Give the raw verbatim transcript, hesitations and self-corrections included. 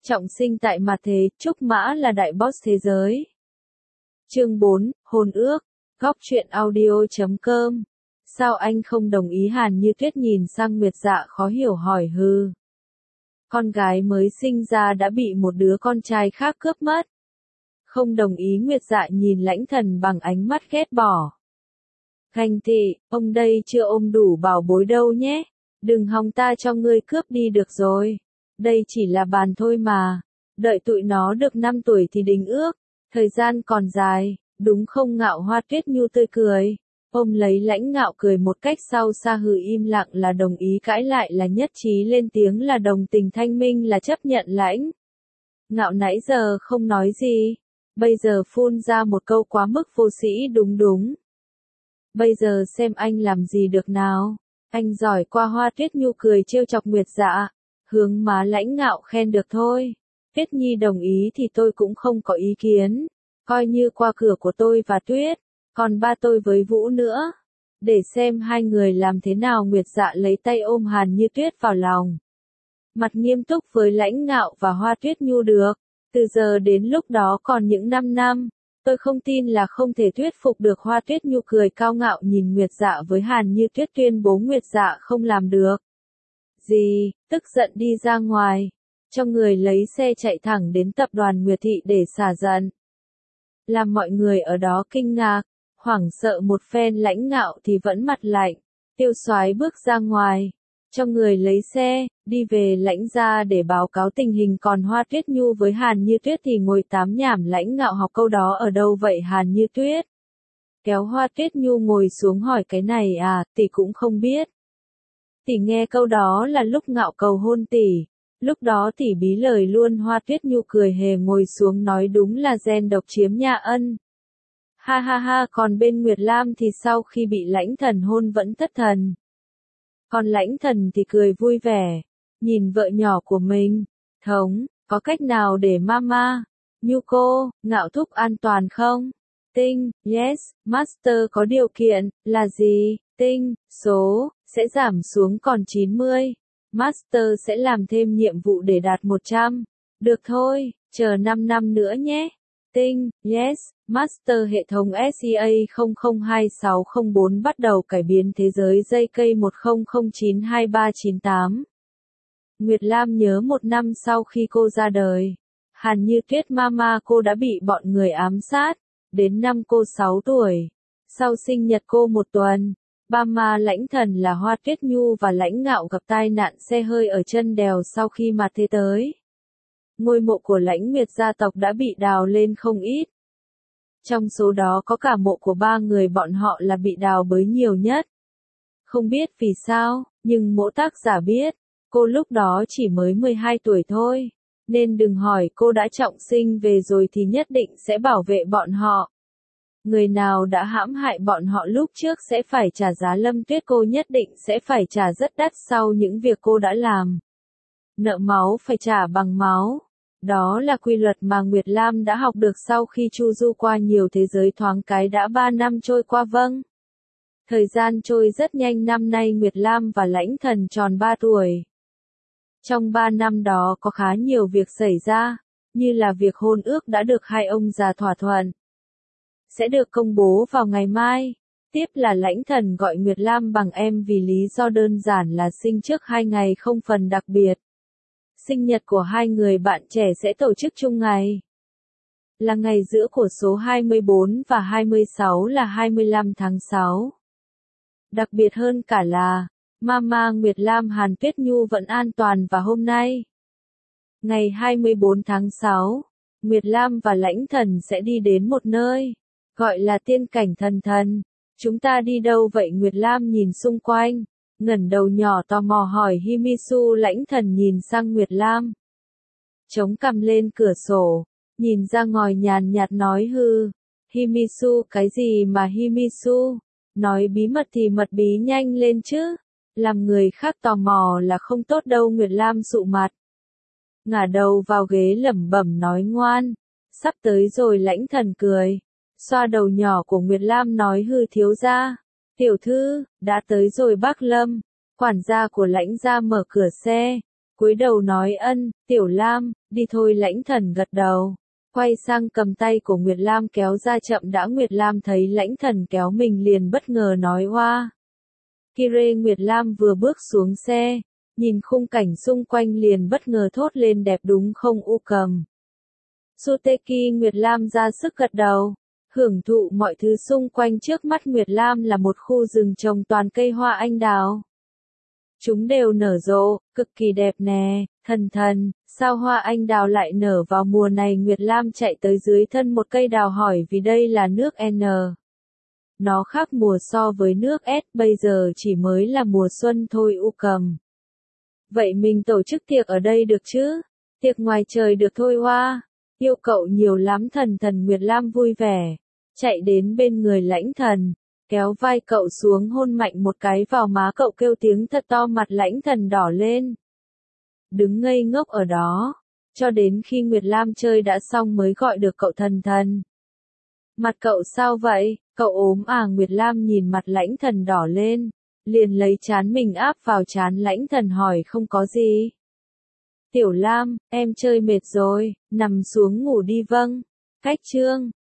Trọng sinh tại mặt thế, Trúc Mã là đại boss thế giới. Chương bốn, Hôn ước. Góc truyện audio chấm com. Sao anh không đồng ý? Hàn Như Tuyết nhìn sang Nguyệt Dạ khó hiểu hỏi hư. Con gái mới sinh ra đã bị một đứa con trai khác cướp mất. Không đồng ý. Nguyệt Dạ nhìn Lãnh Thần bằng ánh mắt ghét bỏ. Ganh tị, ông đây chưa ôm đủ bảo bối đâu nhé. Đừng hòng ta cho ngươi cướp đi được rồi. Đây chỉ là bàn thôi mà. Đợi tụi nó được năm tuổi thì đính ước. Thời gian còn dài, đúng không? Ngạo Hoa Tuyết Nhu tươi cười. Ôm lấy Lãnh Ngạo cười một cách sau xa hừ. Im lặng là đồng ý, cãi lại là nhất trí, lên tiếng là đồng tình, thanh minh là chấp nhận. Lãnh Ngạo nãy giờ không nói gì, bây giờ phun ra một câu quá mức vô sĩ. Đúng đúng. Bây giờ xem anh làm gì được nào. Anh giỏi quá. Hoa Tuyết Nhu cười trêu chọc Nguyệt Dạ, hướng má Lãnh Ngạo khen được thôi. Tuyết Nhi đồng ý thì tôi cũng không có ý kiến. Coi như qua cửa của tôi và Tuyết, còn ba tôi với Vũ nữa. Để xem hai người làm thế nào. Nguyệt Dạ lấy tay ôm Hàn Như Tuyết vào lòng. Mặt nghiêm túc với Lãnh Ngạo và Hoa Tuyết Nhu. Được, từ giờ đến lúc đó còn những năm năm. Tôi không tin là không thể thuyết phục được. Hoa Tuyết Nhu cười cao ngạo nhìn Nguyệt Dạ với Hàn Như Tuyết, tuyên bố Nguyệt Dạ không làm được. Gì? Tức giận đi ra ngoài, cho người lấy xe chạy thẳng đến tập đoàn Nguyệt Thị để xả giận. Làm mọi người ở đó kinh ngạc, hoảng sợ một phen. Lãnh Ngạo thì vẫn mặt lạnh. Tiêu Soái bước ra ngoài, cho người lấy xe, đi về Lãnh gia để báo cáo tình hình. Còn Hoa Tuyết Nhu với Hàn Như Tuyết thì ngồi tám nhảm. Lãnh Ngạo học câu đó ở đâu vậy? Hàn Như Tuyết kéo Hoa Tuyết Nhu ngồi xuống hỏi. Cái này à, tỷ cũng không biết. Tỷ nghe câu đó là lúc Ngạo cầu hôn tỷ. Lúc đó tỷ bí lời luôn. Hoa Tuyết Nhu cười hề ngồi xuống nói. Đúng là gen độc chiếm nhà ân. Ha ha ha. Còn bên Nguyệt Lam thì sau khi bị Lãnh Thần hôn vẫn thất thần. Còn Lãnh Thần thì cười vui vẻ, nhìn vợ nhỏ của mình. Thống, có cách nào để mama, Nhu cô, Ngạo thúc an toàn không? Tinh, yes, master có điều kiện, là gì? Tinh, số, sẽ giảm xuống còn chín mươi. Master sẽ làm thêm nhiệm vụ để đạt một trăm. Được thôi, chờ năm năm nữa nhé. Tinh, yes, Master hệ thống S E A không không hai sáu không bốn bắt đầu cải biến thế giới. J K một không không chín hai ba chín tám. Nguyệt Lam nhớ một năm sau khi cô ra đời, Hàn Như Tuyết mama cô đã bị bọn người ám sát. Đến năm cô sáu tuổi, sau sinh nhật cô một tuần, ba ma Lãnh Thần là Hoa Tuyết Nhu và Lãnh Ngạo gặp tai nạn xe hơi ở chân đèo. Sau khi mà thế tới, ngôi mộ của Lãnh Nguyệt gia tộc đã bị đào lên không ít. Trong số đó có cả mộ của ba người bọn họ là bị đào bới nhiều nhất. Không biết vì sao, nhưng mỗi tác giả biết, cô lúc đó chỉ mới mười hai tuổi thôi. Nên đừng hỏi, cô đã trọng sinh về rồi thì nhất định sẽ bảo vệ bọn họ. Người nào đã hãm hại bọn họ lúc trước sẽ phải trả giá. Lâm Tuyết cô nhất định sẽ phải trả rất đắt sau những việc cô đã làm. Nợ máu phải trả bằng máu. Đó là quy luật mà Nguyệt Lam đã học được sau khi chu du qua nhiều thế giới. Thoáng cái đã ba năm trôi qua. Vâng. Thời gian trôi rất nhanh. Năm nay Nguyệt Lam và Lãnh Thần tròn ba tuổi. Trong ba năm đó có khá nhiều việc xảy ra, như là việc hôn ước đã được hai ông già thỏa thuận, sẽ được công bố vào ngày mai. Tiếp là Lãnh Thần gọi Nguyệt Lam bằng em vì lý do đơn giản là sinh trước hai ngày không phần đặc biệt. Sinh nhật của hai người bạn trẻ sẽ tổ chức chung ngày, là ngày giữa của số hai mươi bốn và hai mươi sáu là hai mươi lăm tháng sáu. Đặc biệt hơn cả là, mama Nguyệt Lam Hàn Tuyết Nhu vẫn an toàn và hôm nay, ngày hai mươi bốn tháng sáu, Nguyệt Lam và Lãnh Thần sẽ đi đến một nơi, gọi là tiên cảnh thần thần. Chúng ta đi đâu vậy? Nguyệt Lam nhìn xung quanh, ngẩng đầu nhỏ tò mò hỏi Himisu. Lãnh Thần nhìn sang Nguyệt Lam, chống cằm lên cửa sổ, nhìn ra ngoài nhàn nhạt nói hư. Himisu cái gì mà Himisu? Nói bí mật thì mật bí nhanh lên chứ. Làm người khác tò mò là không tốt đâu. Nguyệt Lam sụ mặt, ngả đầu vào ghế lẩm bẩm nói ngoan, sắp tới rồi. Lãnh Thần cười, xoa đầu nhỏ của Nguyệt Lam nói hư. Thiếu gia, tiểu thư, đã tới rồi bác Lâm. Quản gia của Lãnh gia mở cửa xe, cúi đầu nói ân, Tiểu Lam, đi thôi. Lãnh Thần gật đầu, quay sang cầm tay của Nguyệt Lam kéo ra chậm đã. Nguyệt Lam thấy Lãnh Thần kéo mình liền bất ngờ nói oa. Kire. Nguyệt Lam vừa bước xuống xe, nhìn khung cảnh xung quanh liền bất ngờ thốt lên đẹp đúng không U Cầm. Suteki. Nguyệt Lam ra sức gật đầu, hưởng thụ mọi thứ xung quanh. Trước mắt Nguyệt Lam là một khu rừng trồng toàn cây hoa anh đào. Chúng đều nở rộ, cực kỳ đẹp nè. Thần thần, sao hoa anh đào lại nở vào mùa này? Nguyệt Lam chạy tới dưới thân một cây đào hỏi vì đây là nước N. Nó khác mùa so với nước S, bây giờ chỉ mới là mùa xuân thôi U Cầm. Vậy mình tổ chức tiệc ở đây được chứ? Tiệc ngoài trời được thôi Hoa. Yêu cậu nhiều lắm. Thần thần. Nguyệt Lam vui vẻ, chạy đến bên người Lãnh Thần, kéo vai cậu xuống hôn mạnh một cái vào má cậu kêu tiếng thật to. Mặt Lãnh Thần đỏ lên, đứng ngây ngốc ở đó, cho đến khi Nguyệt Lam chơi đã xong mới gọi được cậu thần thần. Mặt cậu sao vậy, cậu ốm à? Nguyệt Lam nhìn mặt Lãnh Thần đỏ lên, liền lấy trán mình áp vào trán Lãnh Thần hỏi không có gì. Tiểu Lam, em chơi mệt rồi, nằm xuống ngủ đi. Vâng. Cách chương